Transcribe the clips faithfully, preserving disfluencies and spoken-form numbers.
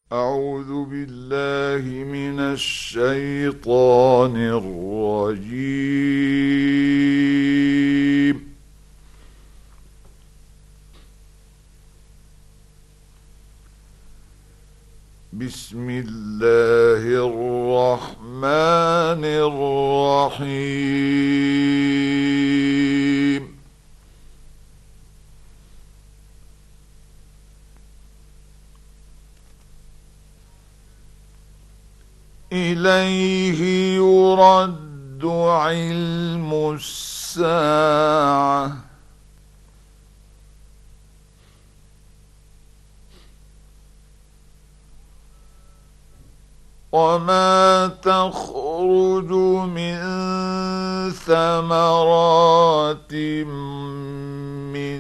أعوذ بالله من الشيطان الرجيم. بسم الله الرحمن الرحيم. إليه يرد علم الساعة وما تخرج من ثمرات من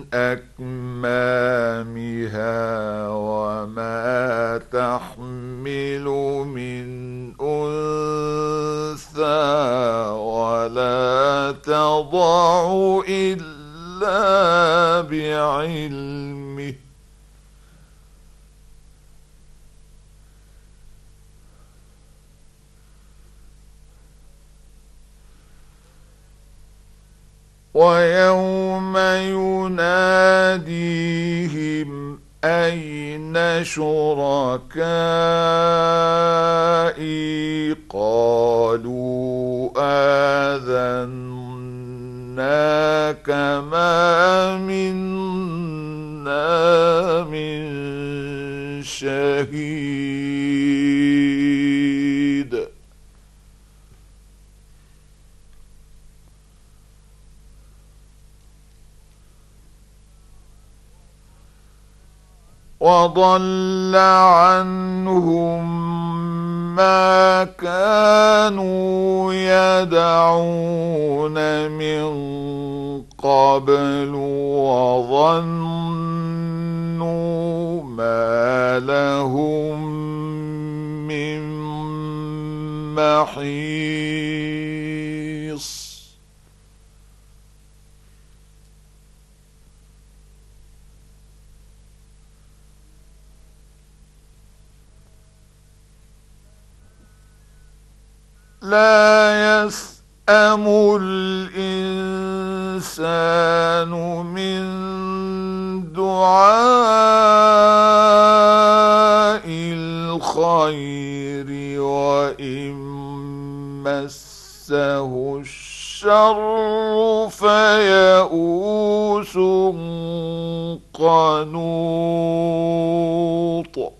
أكمامها وما تحمل من أنثى ولا تضع إلا بعلمه ويوم يناديهم أين شركائي قالوا آذناك ما منا من شهيد وضل عنهم ما كانوا يدعون من قبل وظنوا ما لهم من محيص لا يسأم الإنسان من دعاء الخير وإن مسه الشر فيئوس قنوط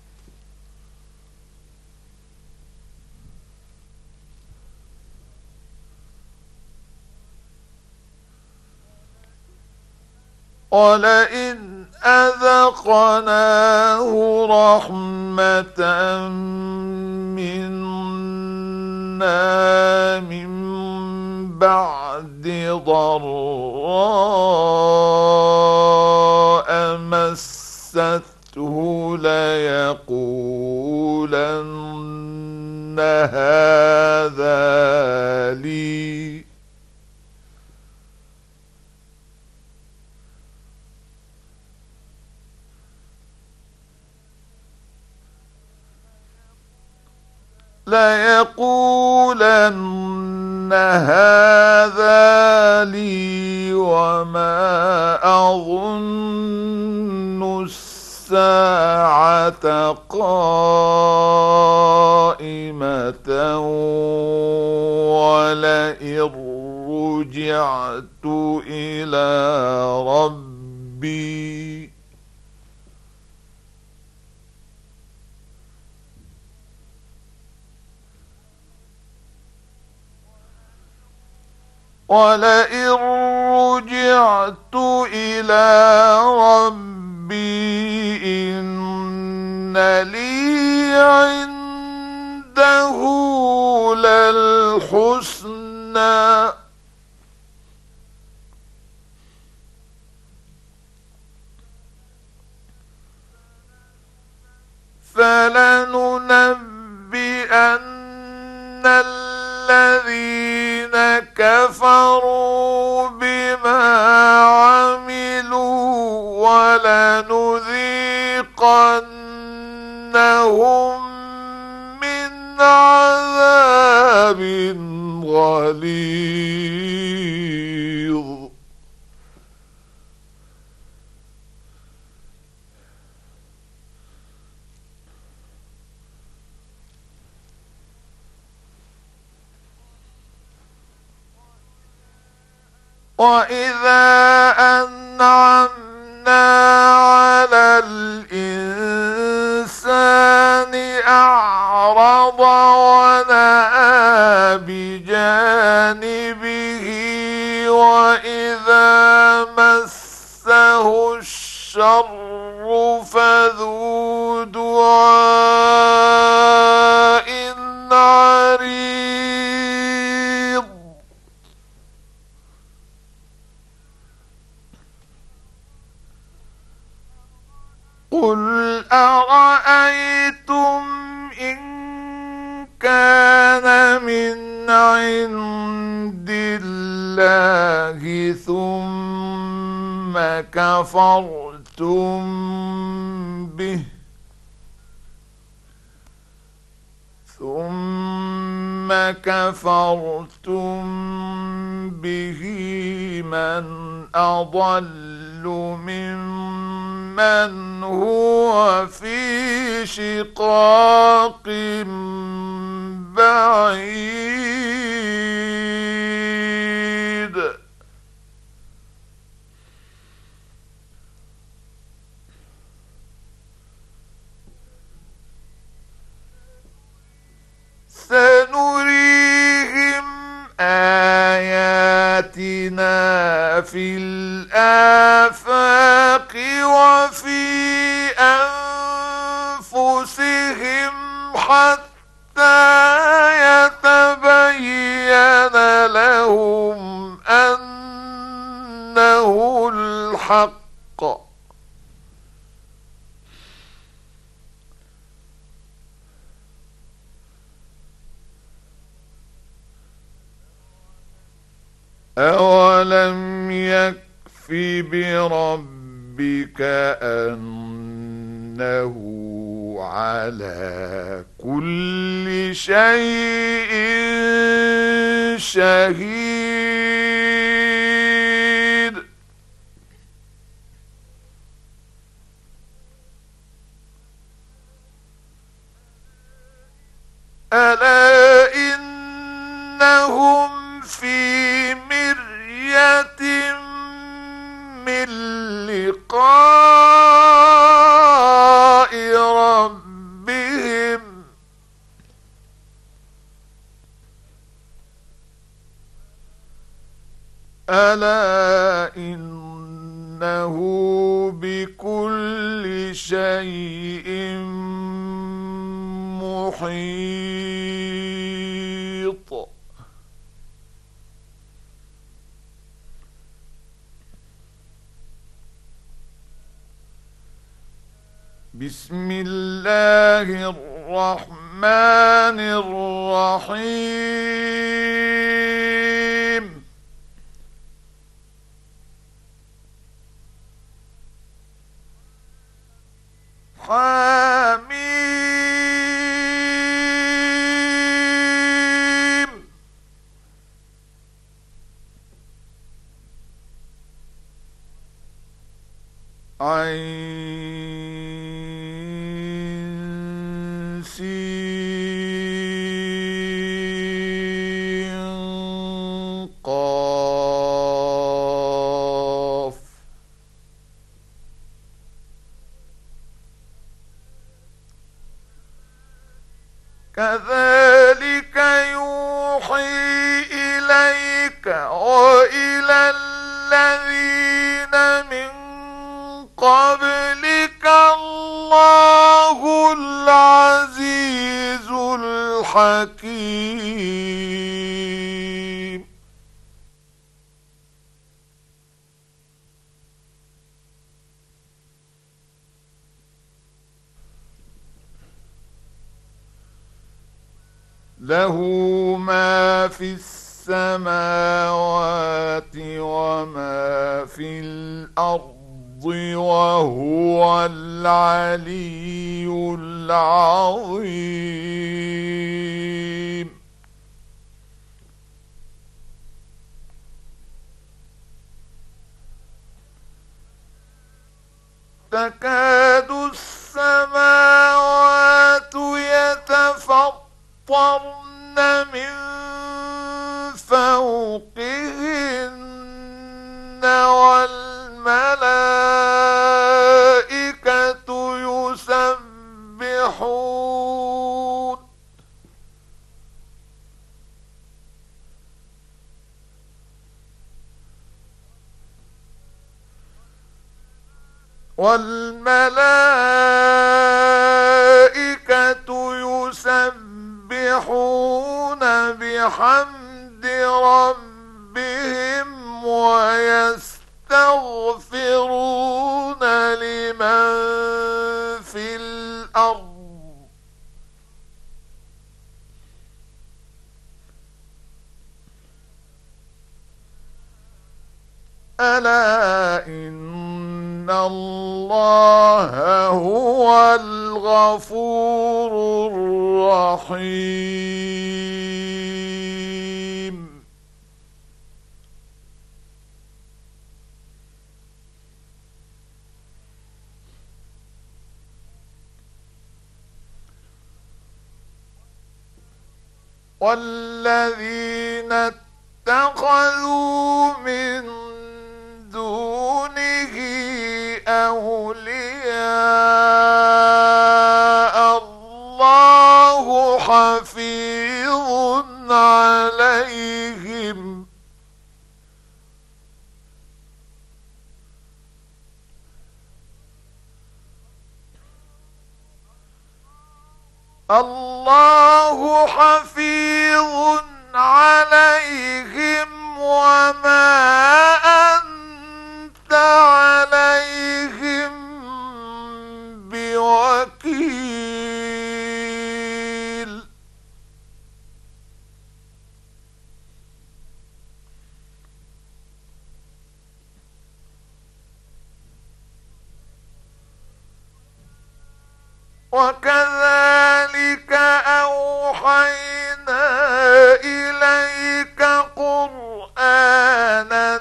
ولئن أذقناه رحمة منا من بعد ضراء مسته ليقولن هذا لي ليقولن هذا لي وما أظن الساعة قائمة ولئن رجعت إلى ربي ولئن رجعت إلى ربي إن لي عنده للحسنى فلننبئن الذين كفروا بما عملوا ولنذيقنهم من عذاب غليظ وإذا أنعمنا على الإنسان أعرض ونأى بجانبه وإذا مسه الشر فذو دعاء عريض قل أرأيتم إن كان من عند الله ثم كفرتم به ثم كفرتم به من أضل ممن هو في شقاق بعيد سنريهم آياتنا في الآفاق وفي أنفسهم حتى يتبين لهم أنه الحق أولم يكف بربك أنه على كل شيء شهيد ألا إنهم في مرية من لقاء ربهم ألا إنه بكل شيء محيط بسم الله الرحمن الرحيم حميم عين سين قاف كذلك يوحي إليك وإلى الذين من قبلك الله العزيز الحكيم له ما في السماوات وما في الأرض وهو العلي العظيم. تكاد السماوات يتفطرن من فوقهن والملائكة يسبحون والملائكة يسبحون بحمد ربهم ويستغفرون لمن في الأرض ألا إن الله هو الغفور الرحيم. والذين اتخذوا من دونه أولياء الله حفيظ عليهم الله حفيظ عليهم وما أنت عليهم بوكيل. وكذلك أوحينا إليك قرآنا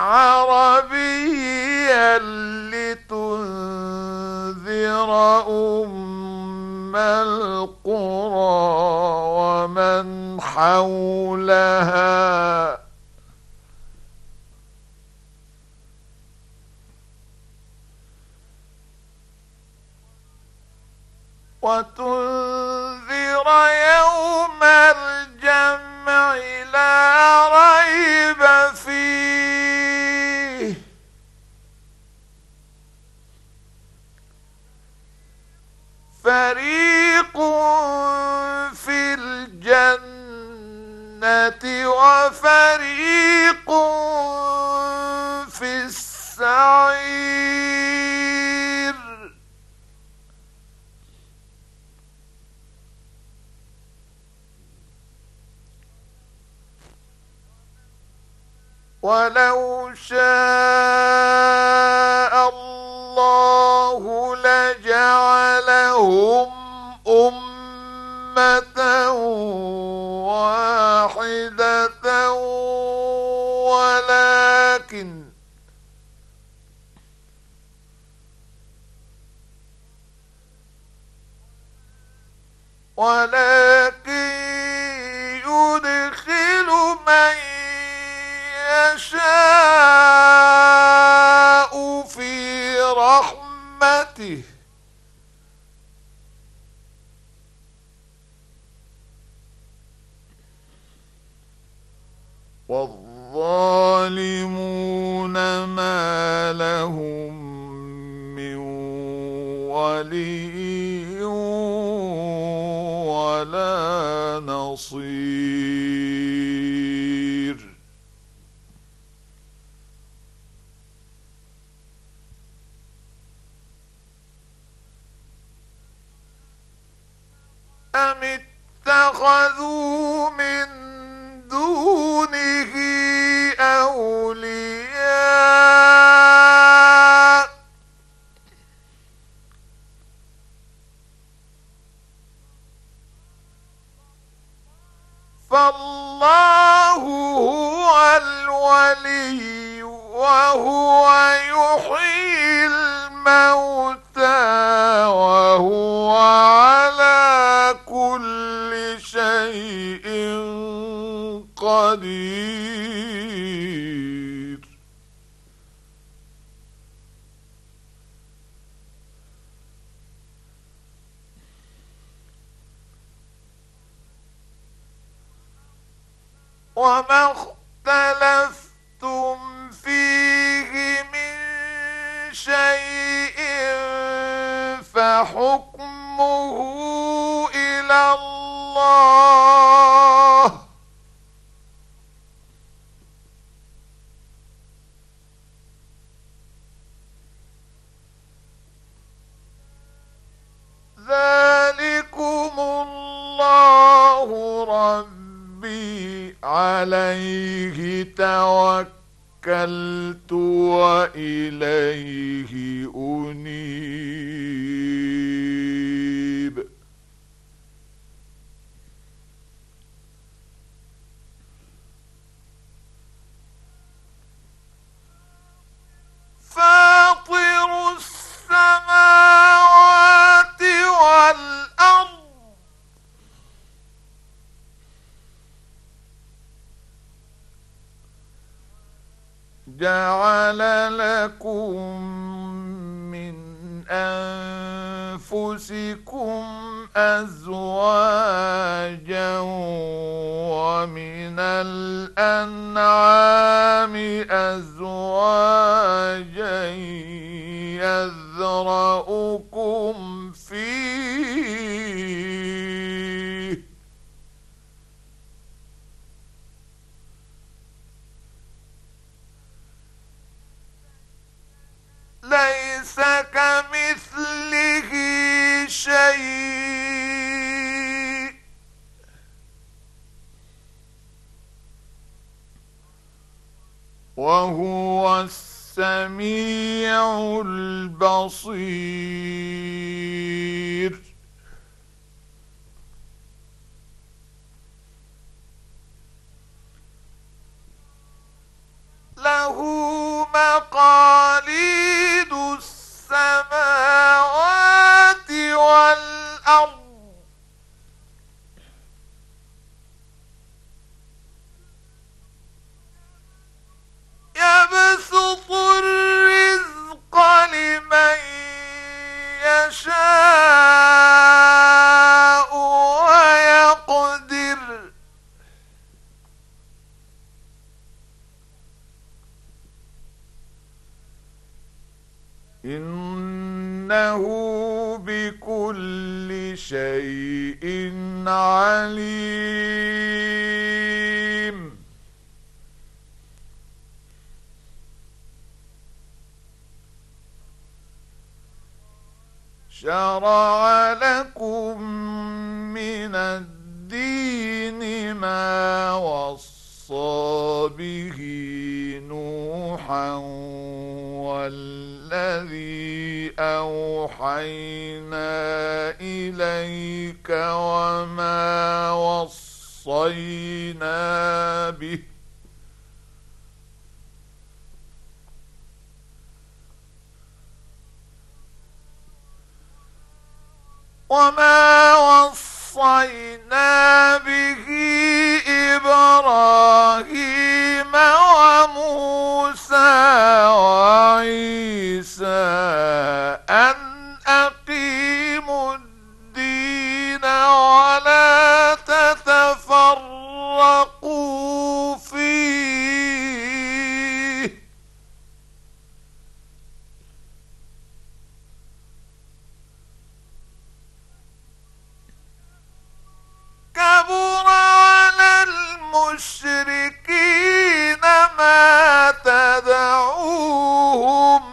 عربيا لتنذر أم القرى ومن حولها وتنذر يوم الجمع لا ريب فيه فريق في الجنة وفريق في السعير. ولو شاء الله لجعلهم أمة واحدة ولكن ولكن يدخل من يشاء في رحمته والظالمون ما لهم من ولي ولا نصير. أم اتخذوا من دونه أولياء فالله هو الولي وهو يحيي الموتى وهو على كل شيء قدير. وما اختلفتم فيه من شيء فحكمه إلى الله، ذلكم الله ربي عليه توكلت وإليه أنيب. فاطر السماوات والأرض جعل لكم من أنفسكم أزواجا ومن الأنعام أزواجا يذرأكم فيه ليس كمثله شيء وهو السميع البصير. له مقاليد السماوات والأرض يبسط الرزق لمن يشاء ويقدر إنه بكل شيء عليم. شرع لكم من الدين ما وصى به نوحا والذي أوحينا إليك وما وصينا به وما وصينا به إبراهيم وموسى وعيسى أن أقيموا الدين ولا تتفرقوا فيه كبر على المشركين ما تدعوهم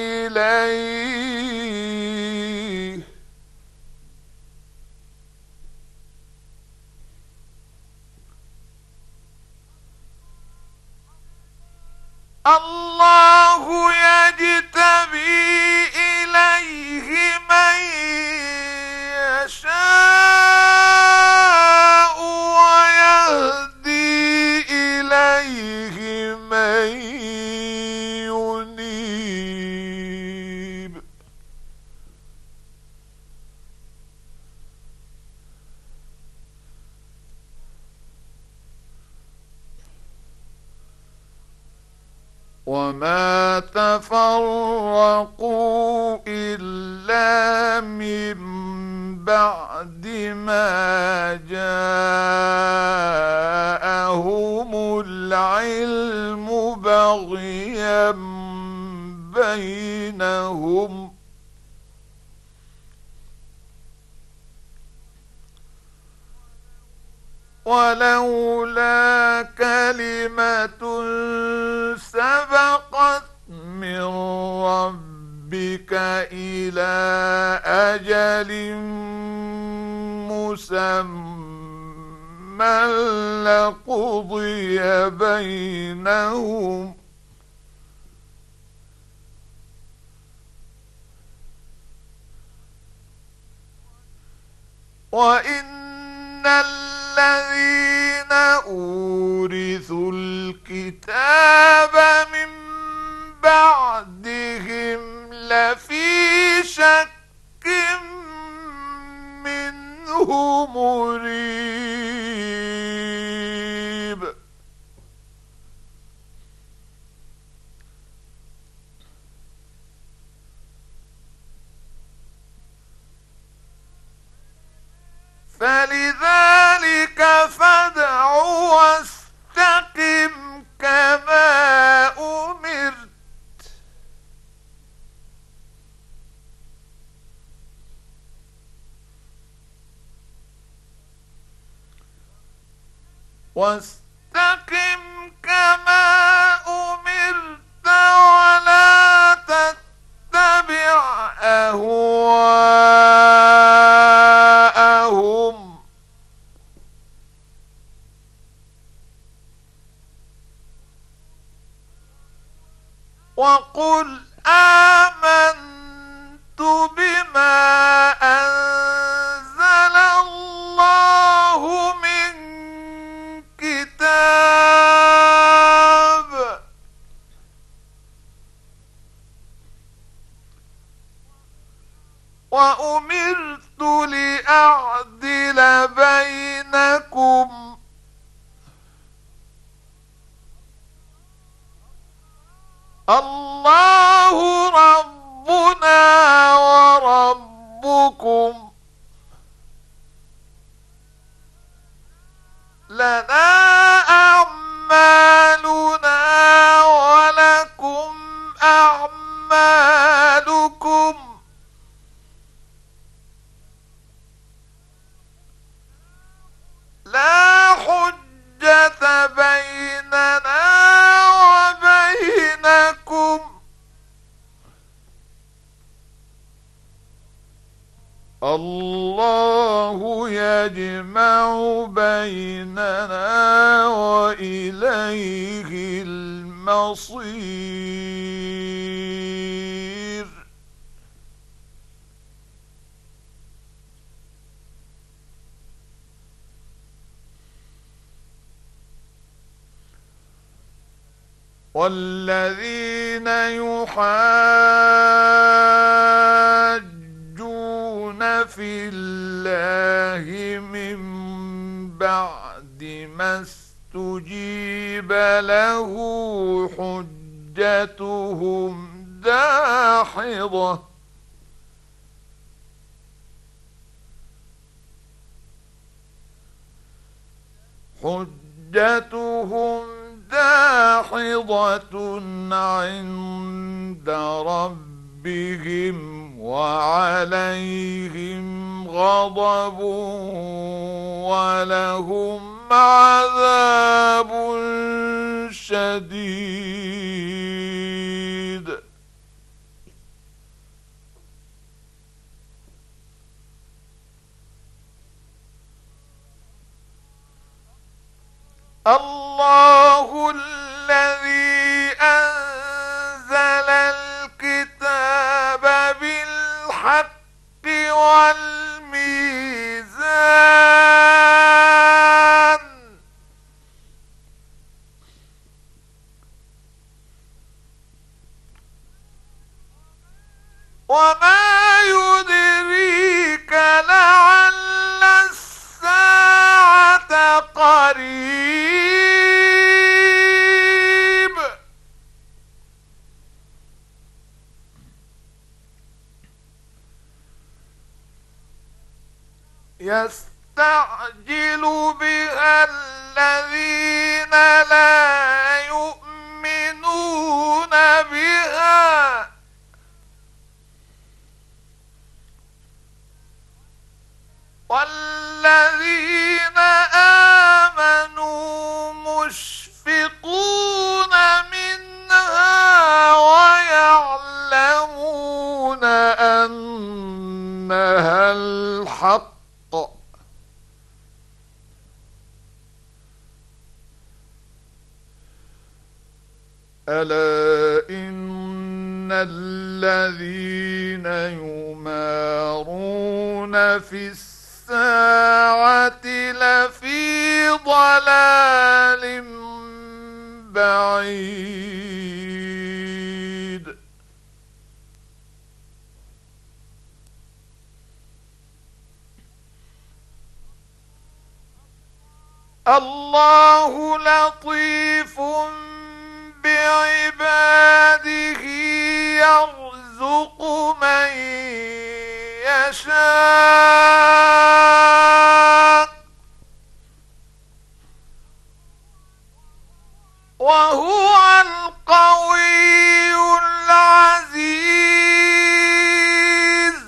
إليه الله يجتبي إليه من يشاء ويهدي وما تفرقوا إلا من بعد ما جاءهم العلم بغيا بينهم ولولا كلمة سبقت من ربك إلى أجل مسمى لقضي بينهم وإن الذين أورثوا الكتاب من بعدهم لفي شك منه مريب فلذلك فادع واستقم كما أمرت واستقم كما أمرت ولا تتبع أهواءهم وقل آمنت بما أنزل الله من كتاب وأمرت لأعدل بينكم الله ربنا وربكم لنا أعمالنا ولكم أعمالكم لا حجة بيننا وبينكم الله يجمع بيننا وإليه المصير والذين يحاجون في الله من بعد ما استجيب له حجتهم داحضة حجتهم داحضة عند ربهم وعليهم غضب ولهم عذاب شديد الله الذي أنزل الكتاب بالحق والميزان وما يدريك لعل الساعة قريب يستعجل بها الذين لا يؤمنون بها والذين آمنوا مشفقون منها ويعلمون أنها الحق. ألا إن الذين يمارون في الساعة لفي ضلال بعيد. الله لطيف بعباده يرزق من يشاء وهو القوي العزيز.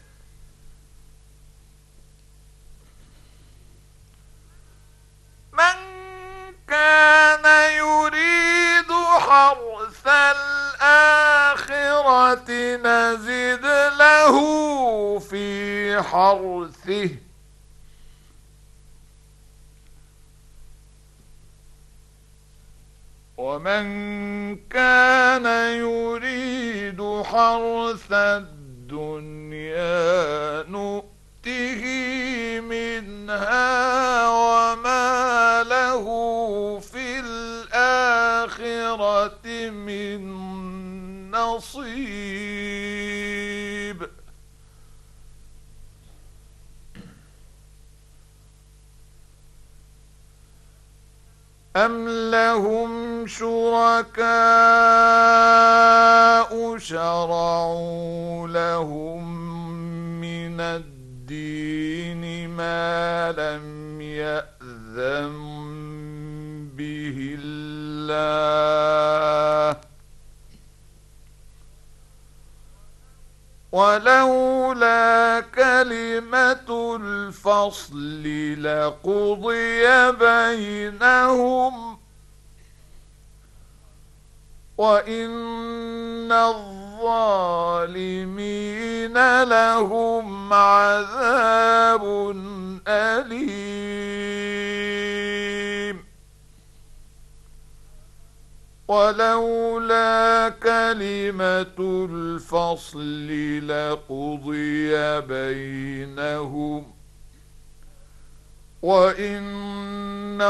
من كان يريد حرث الآخرة نزد له في حرثه ومن كان يريد حرث الدنيا نؤته منها وما له في الآخرة من نصيب. أم لهم شركاء شرعوا لهم من الدين ما لم يأذن به الله ولولا كلمة الفصل لقضي بينهم وإن الظالمين لهم عذاب أليم. ولولا كلمة الفصل لقضي بينهم وإن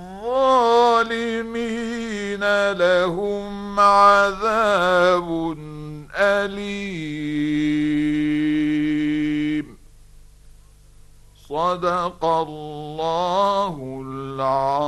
الظالمين لهم عذاب أليم. صدق الله العظيم.